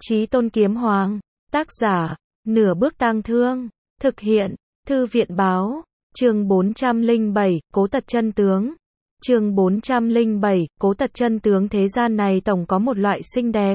Chí Tôn Kiếm Hoàng. Tác giả, Nửa Bước Tang Thương. Thực hiện, Thư viện Báo. Chương 407, Cố Tật Chân Tướng. Chương 407, Cố Tật Chân Tướng. Thế gian này tổng có một loại xinh đẹp.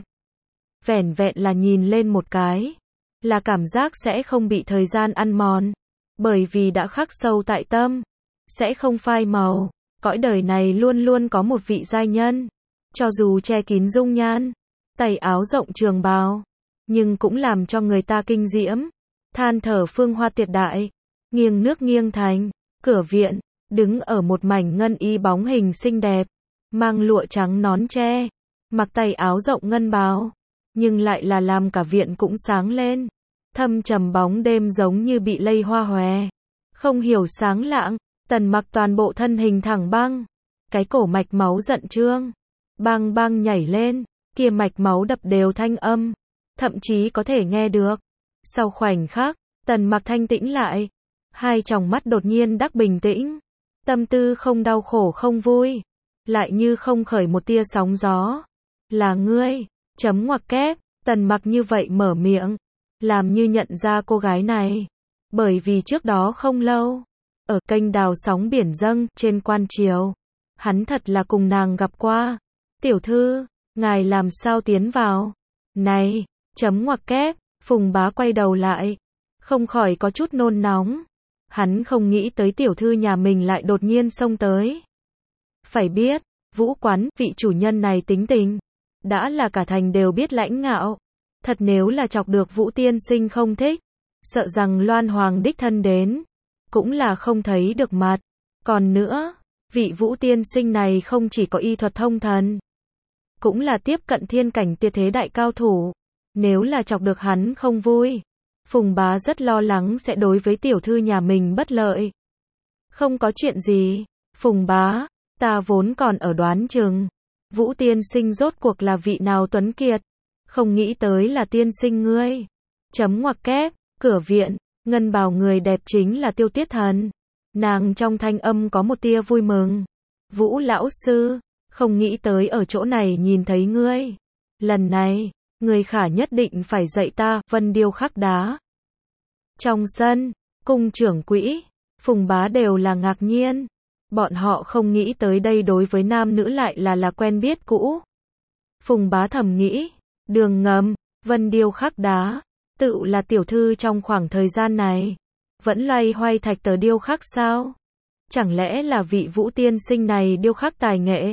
Vẻn vẹn là nhìn lên một cái, là cảm giác sẽ không bị thời gian ăn mòn. Bởi vì đã khắc sâu tại tâm, sẽ không phai màu. Cõi đời này luôn luôn có một vị giai nhân, cho dù che kín dung nhan, tay áo rộng trường bào, nhưng cũng làm cho người ta kinh diễm. Than thở phương hoa tuyệt đại, nghiêng nước nghiêng thành, cửa viện, đứng ở một mảnh ngân y bóng hình xinh đẹp, mang lụa trắng nón tre, mặc tay áo rộng ngân bào, nhưng lại là làm cả viện cũng sáng lên. Thâm trầm bóng đêm giống như bị lây hoa hòe, không hiểu sáng lạng. Tần Mặc toàn bộ thân hình thẳng băng, cái cổ mạch máu giận trương, bang bang nhảy lên, kia mạch máu đập đều thanh âm, thậm chí có thể nghe được. Sau khoảnh khắc, Tần Mặc thanh tĩnh lại, hai tròng mắt đột nhiên đắc bình tĩnh, tâm tư không đau khổ không vui, lại như không khởi một tia sóng gió. Là ngươi, chấm ngoặc kép, Tần Mặc như vậy mở miệng, làm như nhận ra cô gái này, bởi vì trước đó không lâu, ở kênh đào sóng biển dâng, trên quan triều, hắn thật là cùng nàng gặp qua. Tiểu thư, ngài làm sao tiến vào? Này, chấm ngoặc kép, Phùng Bá quay đầu lại, không khỏi có chút nôn nóng. Hắn không nghĩ tới tiểu thư nhà mình lại đột nhiên xông tới. Phải biết, Vũ Quán, vị chủ nhân này tính tình, đã là cả thành đều biết lãnh ngạo. Thật nếu là chọc được Vũ tiên sinh không thích, sợ rằng Loan Hoàng đích thân đến, cũng là không thấy được mặt. Còn nữa, vị Vũ tiên sinh này không chỉ có y thuật thông thần, cũng là tiếp cận thiên cảnh tuyệt thế đại cao thủ. Nếu là chọc được hắn không vui, Phùng Bá rất lo lắng sẽ đối với tiểu thư nhà mình bất lợi. Không có chuyện gì, Phùng Bá, ta vốn còn ở đoán chừng, Vũ tiên sinh rốt cuộc là vị nào tuấn kiệt, không nghĩ tới là tiên sinh ngươi. Chấm ngoặc kép, cửa viện, ngân bào người đẹp chính là Tiêu Tiết Thần. Nàng trong thanh âm có một tia vui mừng. Vũ lão sư, không nghĩ tới ở chỗ này nhìn thấy ngươi. Lần này, ngươi khả nhất định phải dạy ta vân điêu khắc đá. Trong sân, cung trưởng quỹ, Phùng Bá đều là ngạc nhiên. Bọn họ không nghĩ tới đây đối với nam nữ lại là quen biết cũ. Phùng Bá thầm nghĩ, đường ngầm, vân điêu khắc đá, tự là tiểu thư trong khoảng thời gian này vẫn loay hoay thạch tờ điêu khắc sao? Chẳng lẽ là vị Vũ tiên sinh này điêu khắc tài nghệ?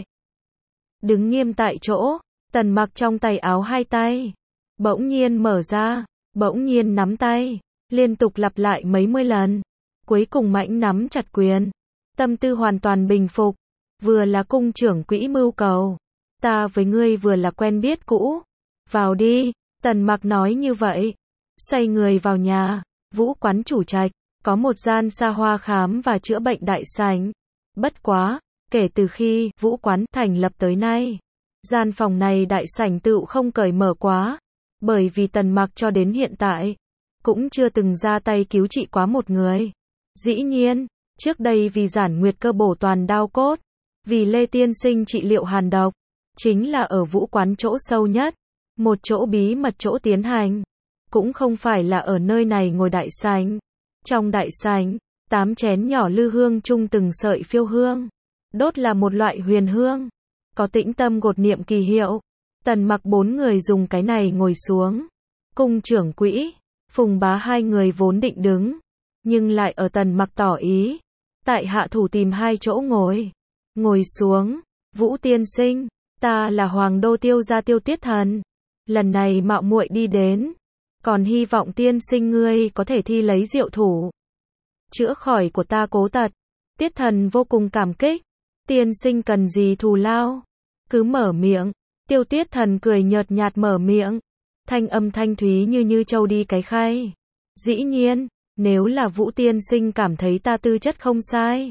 Đứng nghiêm tại chỗ, Tần Mặc trong tay áo hai tay bỗng nhiên mở ra, bỗng nhiên nắm tay, liên tục lặp lại mấy mươi lần, cuối cùng mãnh nắm chặt quyền, tâm tư hoàn toàn bình phục. Vừa là cung trưởng quỹ mưu cầu, ta với ngươi vừa là quen biết cũ, vào đi. Tần Mặc nói như vậy, xoay người vào nhà. Vũ Quán chủ trạch, có một gian xa hoa khám và chữa bệnh đại sảnh. Bất quá, kể từ khi Vũ Quán thành lập tới nay, gian phòng này đại sảnh tựu không cởi mở quá, bởi vì Tần Mặc cho đến hiện tại cũng chưa từng ra tay cứu trị quá một người. Dĩ nhiên, trước đây vì Giản Nguyệt Cơ bổ toàn đao cốt, vì Lê tiên sinh trị liệu hàn độc, chính là ở Vũ Quán chỗ sâu nhất, một chỗ bí mật chỗ tiến hành, cũng không phải là ở nơi này ngồi đại sảnh. Trong đại sảnh, 8 chén nhỏ lư hương chung từng sợi phiêu hương, đốt là một loại huyền hương, có tĩnh tâm gột niệm kỳ hiệu. Tần Mặc 4 người dùng cái này ngồi xuống. Cung trưởng quỹ, Phùng Bá hai người vốn định đứng, nhưng lại ở Tần Mặc tỏ ý, tại hạ thủ tìm hai chỗ ngồi. Ngồi xuống. Vũ tiên sinh, ta là Hoàng đô Tiêu gia Tiêu Tiết Thần, lần này mạo muội đi đến, còn hy vọng tiên sinh ngươi có thể thi lấy diệu thủ, chữa khỏi của ta cố tật. Tiết Thần vô cùng cảm kích. Tiên sinh cần gì thù lao, cứ mở miệng. Tiêu Tiết Thần cười nhợt nhạt mở miệng, thanh âm thanh thúy như trâu đi cái khay. Dĩ nhiên, nếu là Vũ tiên sinh cảm thấy ta tư chất không sai,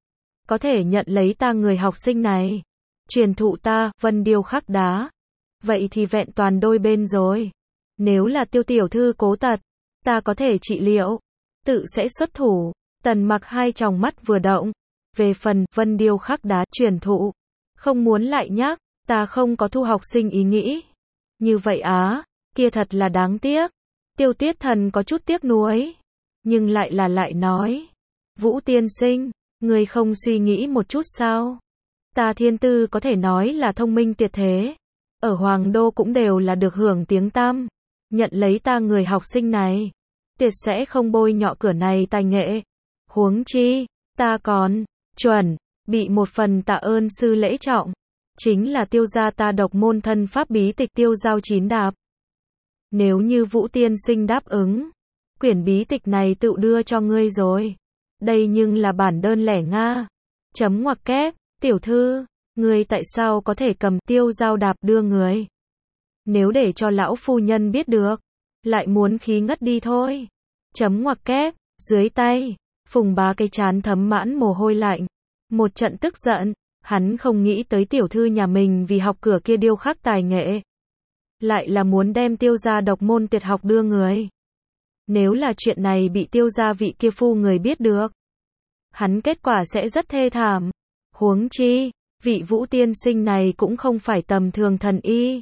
có thể nhận lấy ta người học sinh này, truyền thụ ta vân điêu khắc đá, vậy thì vẹn toàn đôi bên rồi. Nếu là Tiêu tiểu thư cố tật, ta có thể trị liệu, tự sẽ xuất thủ. Tần Mặc hai tròng mắt vừa động. Về phần vân điêu khắc đá truyền thụ, không muốn lại nhắc, ta không có thu học sinh ý nghĩ. Như vậy á, Kia thật là đáng tiếc. Tiêu Tuyết Thần có chút tiếc nuối, nhưng lại nói, Vũ tiên sinh, ngươi không suy nghĩ một chút sao? Ta thiên tư có thể nói là thông minh tuyệt thế, ở Hoàng Đô cũng đều là được hưởng tiếng tăm, nhận lấy ta người học sinh này, tuyệt sẽ không bôi nhọ cửa này tài nghệ. Huống chi, ta còn chuẩn bị một phần tạ ơn sư lễ trọng, chính là tiêu gia ta độc môn thân pháp bí tịch Tiêu Dao Chín Đạp. Nếu như Vũ tiên sinh đáp ứng, quyển bí tịch này tự đưa cho ngươi rồi. Đây nhưng là bản đơn lẻ Nga. Chấm ngoặc kép, tiểu thư, ngươi tại sao có thể cầm Tiêu Dao Đạp đưa người? Nếu để cho lão phu nhân biết được, lại muốn khí ngất đi thôi. Chấm ngoặc kép, dưới tay, Phùng Bá cái trán thấm mãn mồ hôi lạnh. Một trận tức giận, hắn không nghĩ tới tiểu thư nhà mình vì học cửa kia điêu khắc tài nghệ, lại là muốn đem Tiêu gia độc môn tuyệt học đưa người. Nếu là chuyện này bị Tiêu gia vị kia phu người biết được, hắn kết quả sẽ rất thê thảm. Huống chi, vị Vũ tiên sinh này cũng không phải tầm thường thần y.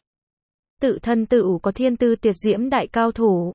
Tự thân tự có thiên tư tuyệt diễm đại cao thủ.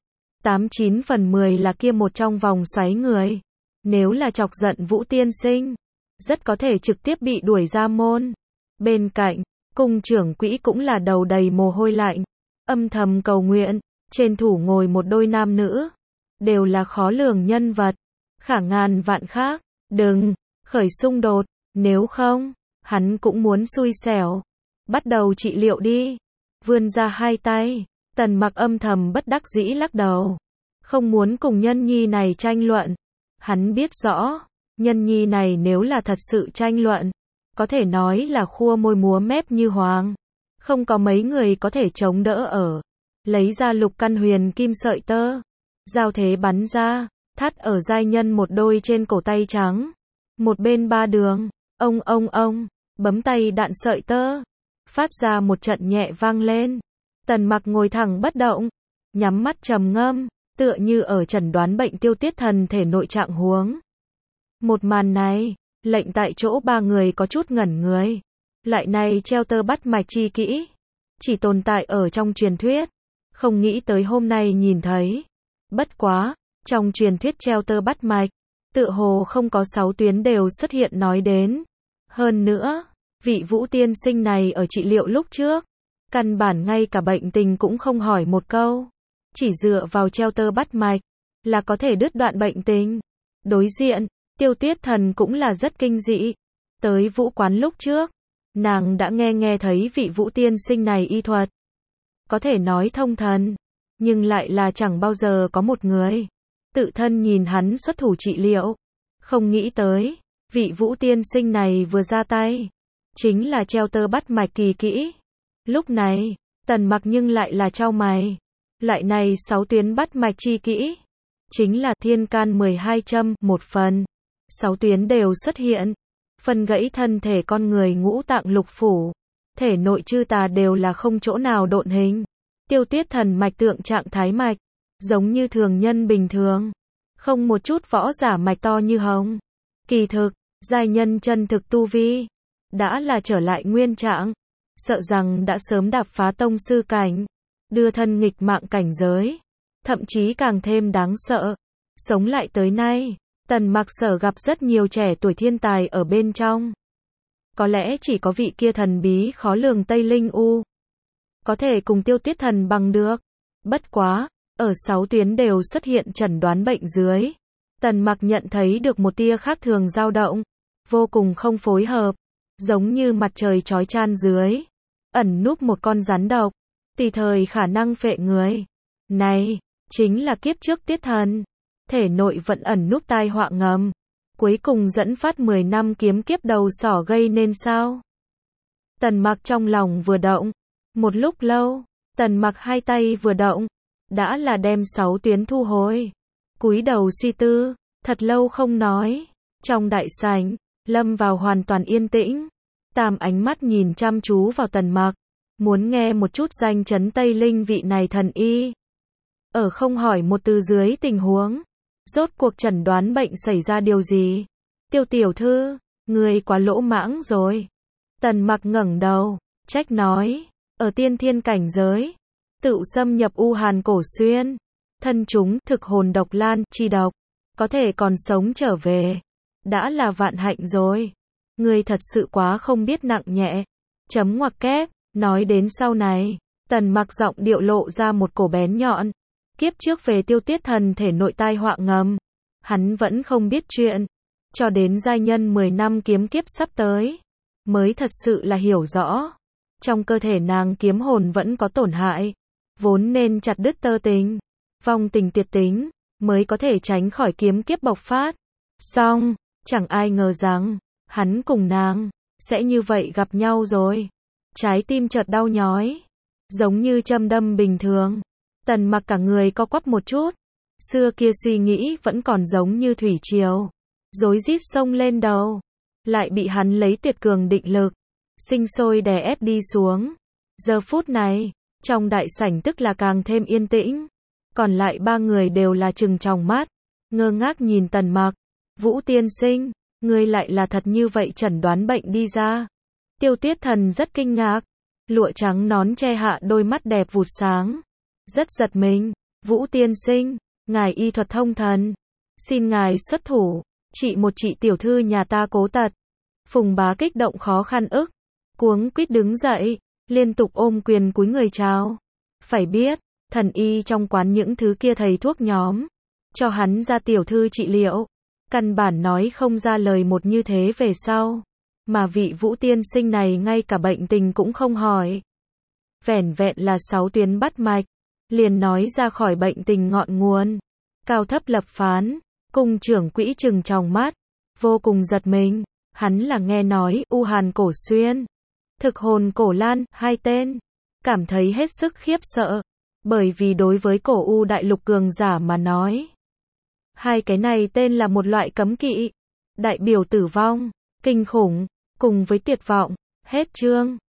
89 phần 10 là kia một trong vòng xoáy người. Nếu là chọc giận Vũ tiên sinh, rất có thể trực tiếp bị đuổi ra môn. Bên cạnh, cung trưởng quỹ cũng là đầu đầy mồ hôi lạnh, âm thầm cầu nguyện. Trên thủ ngồi một đôi nam nữ, đều là khó lường nhân vật, khả ngàn vạn khác, đừng khởi xung đột, nếu không, hắn cũng muốn xui xẻo. Bắt đầu trị liệu đi. Vươn ra hai tay, Tần Mặc âm thầm bất đắc dĩ lắc đầu, không muốn cùng nhân nhi này tranh luận. Hắn biết rõ, nhân nhi này nếu là thật sự tranh luận, có thể nói là khua môi múa mép như hoàng, không có mấy người có thể chống đỡ ở. Lấy ra lục căn huyền kim sợi tơ, giao thế bắn ra, thắt ở giai nhân một đôi trên cổ tay trắng. Một bên ba đường, ông, bấm tay đạn sợi tơ, phát ra một trận nhẹ vang lên. Tần Mặc ngồi thẳng bất động, nhắm mắt trầm ngâm, tựa như ở chẩn đoán bệnh Tiêu Tuyết Thần thể nội trạng huống. Một màn này, lệnh tại chỗ ba người có chút ngẩn người. Lại này treo tơ bắt mạch chi kỹ, chỉ tồn tại ở trong truyền thuyết, không nghĩ tới hôm nay nhìn thấy. Bất quá, trong truyền thuyết treo tơ bắt mạch, tựa hồ không có 6 tuyến đều xuất hiện nói đến. Hơn nữa, vị Vũ tiên sinh này ở trị liệu lúc trước, căn bản ngay cả bệnh tình cũng không hỏi một câu, chỉ dựa vào treo tơ bắt mạch là có thể đứt đoạn bệnh tình. Đối diện, Tiêu Tuyết Thần cũng là rất kinh dị. Tới Vũ quán lúc trước, nàng đã nghe thấy vị Vũ tiên sinh này y thuật, có thể nói thông thần, nhưng lại là chẳng bao giờ có một người tự thân nhìn hắn xuất thủ trị liệu. Không nghĩ tới, vị Vũ tiên sinh này vừa ra tay, chính là treo tơ bắt mạch kỳ kỹ. Lúc này, Tần Mặc nhưng lại là chau mày. Lại này 6 tuyến bắt mạch chi kỹ, chính là thiên can 12 châm, một phần. 6 tuyến đều xuất hiện, phân gãy thân thể con người ngũ tạng lục phủ, thể nội chư tà đều là không chỗ nào độn hình. Tiêu Tuyết Thần mạch tượng trạng thái mạch, giống như thường nhân bình thường, không một chút võ giả mạch to như hồng. Kỳ thực, giai nhân chân thực tu vi, đã là trở lại nguyên trạng, sợ rằng đã sớm đạp phá tông sư cảnh, đưa thân nghịch mạng cảnh giới, thậm chí càng thêm đáng sợ. Sống lại tới nay, Tần Mặc sở gặp rất nhiều trẻ tuổi thiên tài ở bên trong. Có lẽ chỉ có vị kia thần bí khó lường Tây Linh U có thể cùng Tiêu Tuyết Thần bằng được. Bất quá, ở 6 tuyến đều xuất hiện chẩn đoán bệnh dưới, Tần Mặc nhận thấy được một tia khác thường dao động, vô cùng không phối hợp, giống như mặt trời chói chan dưới, ẩn núp một con rắn độc, tùy thời khả năng phệ người. Này, chính là kiếp trước Tuyết Thần, thể nội vẫn ẩn núp tai họa ngầm, cuối cùng dẫn phát 10 năm kiếm kiếp đầu sỏ gây nên sao? Tần Mặc trong lòng vừa động, một lúc lâu, Tần Mặc hai tay vừa động, đã là đem 6 tuyến thu hồi. Cúi đầu suy tư, thật lâu không nói. Trong đại sảnh, lâm vào hoàn toàn yên tĩnh. Tam ánh mắt nhìn chăm chú vào Tần Mặc, muốn nghe một chút danh chấn Tây Linh vị này thần y. Ở không hỏi một từ dưới tình huống, rốt cuộc chẩn đoán bệnh xảy ra điều gì? Tiêu tiểu thư, người quá lỗ mãng rồi. Tần Mặc ngẩng đầu, trách nói, ở tiên thiên cảnh giới, tự xâm nhập U Hàn Cổ Xuyên. Thân chúng thực hồn độc lan chi độc, có thể còn sống trở về, đã là vạn hạnh rồi. Ngươi thật sự quá không biết nặng nhẹ. Chấm ngoặc kép, nói đến sau này, Tần Mặc giọng điệu lộ ra một cổ bén nhọn. Kiếp trước về Tiêu Tiết Thần thể nội tai họa ngầm, hắn vẫn không biết chuyện, cho đến giai nhân 10 năm kiếm kiếp sắp tới, mới thật sự là hiểu rõ. Trong cơ thể nàng kiếm hồn vẫn có tổn hại, vốn nên chặt đứt tơ tình, vong tình tuyệt tính, mới có thể tránh khỏi kiếm kiếp bộc phát. Song, chẳng ai ngờ rằng, hắn cùng nàng, sẽ như vậy gặp nhau rồi. Trái tim chợt đau nhói, giống như châm đâm bình thường. Tần Mặc cả người co quắp một chút, xưa kia suy nghĩ vẫn còn giống như thủy triều, rối rít xông lên đầu, lại bị hắn lấy tuyệt cường định lực, sinh sôi đè ép đi xuống. Giờ phút này, trong đại sảnh tức là càng thêm yên tĩnh, còn lại ba người đều là trừng tròng mắt, ngơ ngác nhìn Tần Mặc. Vũ tiên sinh, ngươi lại là thật như vậy chẩn đoán bệnh đi ra. Tiêu Tiết Thần rất kinh ngạc, lụa trắng nón che hạ đôi mắt đẹp vụt sáng, rất giật mình. Vũ tiên sinh, ngài y thuật thông thần, xin ngài xuất thủ, trị một chị tiểu thư nhà ta cố tật. Phùng Bá kích động khó khăn ức, cuống quýt đứng dậy, liên tục ôm quyền cúi người chào. Phải biết, thần y trong quán những thứ kia thầy thuốc nhóm, cho hắn ra tiểu thư trị liệu, căn bản nói không ra lời một như thế về sau. Mà vị Vũ tiên sinh này ngay cả bệnh tình cũng không hỏi. Vẻn vẹn là 6 tuyến bắt mạch, liền nói ra khỏi bệnh tình ngọn nguồn. Cao thấp lập phán, cung trưởng quỹ trừng tròng mắt, vô cùng giật mình. Hắn là nghe nói U Hàn Cổ Xuyên, thực hồn Cổ Lan, hai tên, cảm thấy hết sức khiếp sợ, bởi vì đối với cổ U đại lục cường giả mà nói, hai cái này tên là một loại cấm kỵ, đại biểu tử vong, kinh khủng, cùng với tuyệt vọng. Hết chương.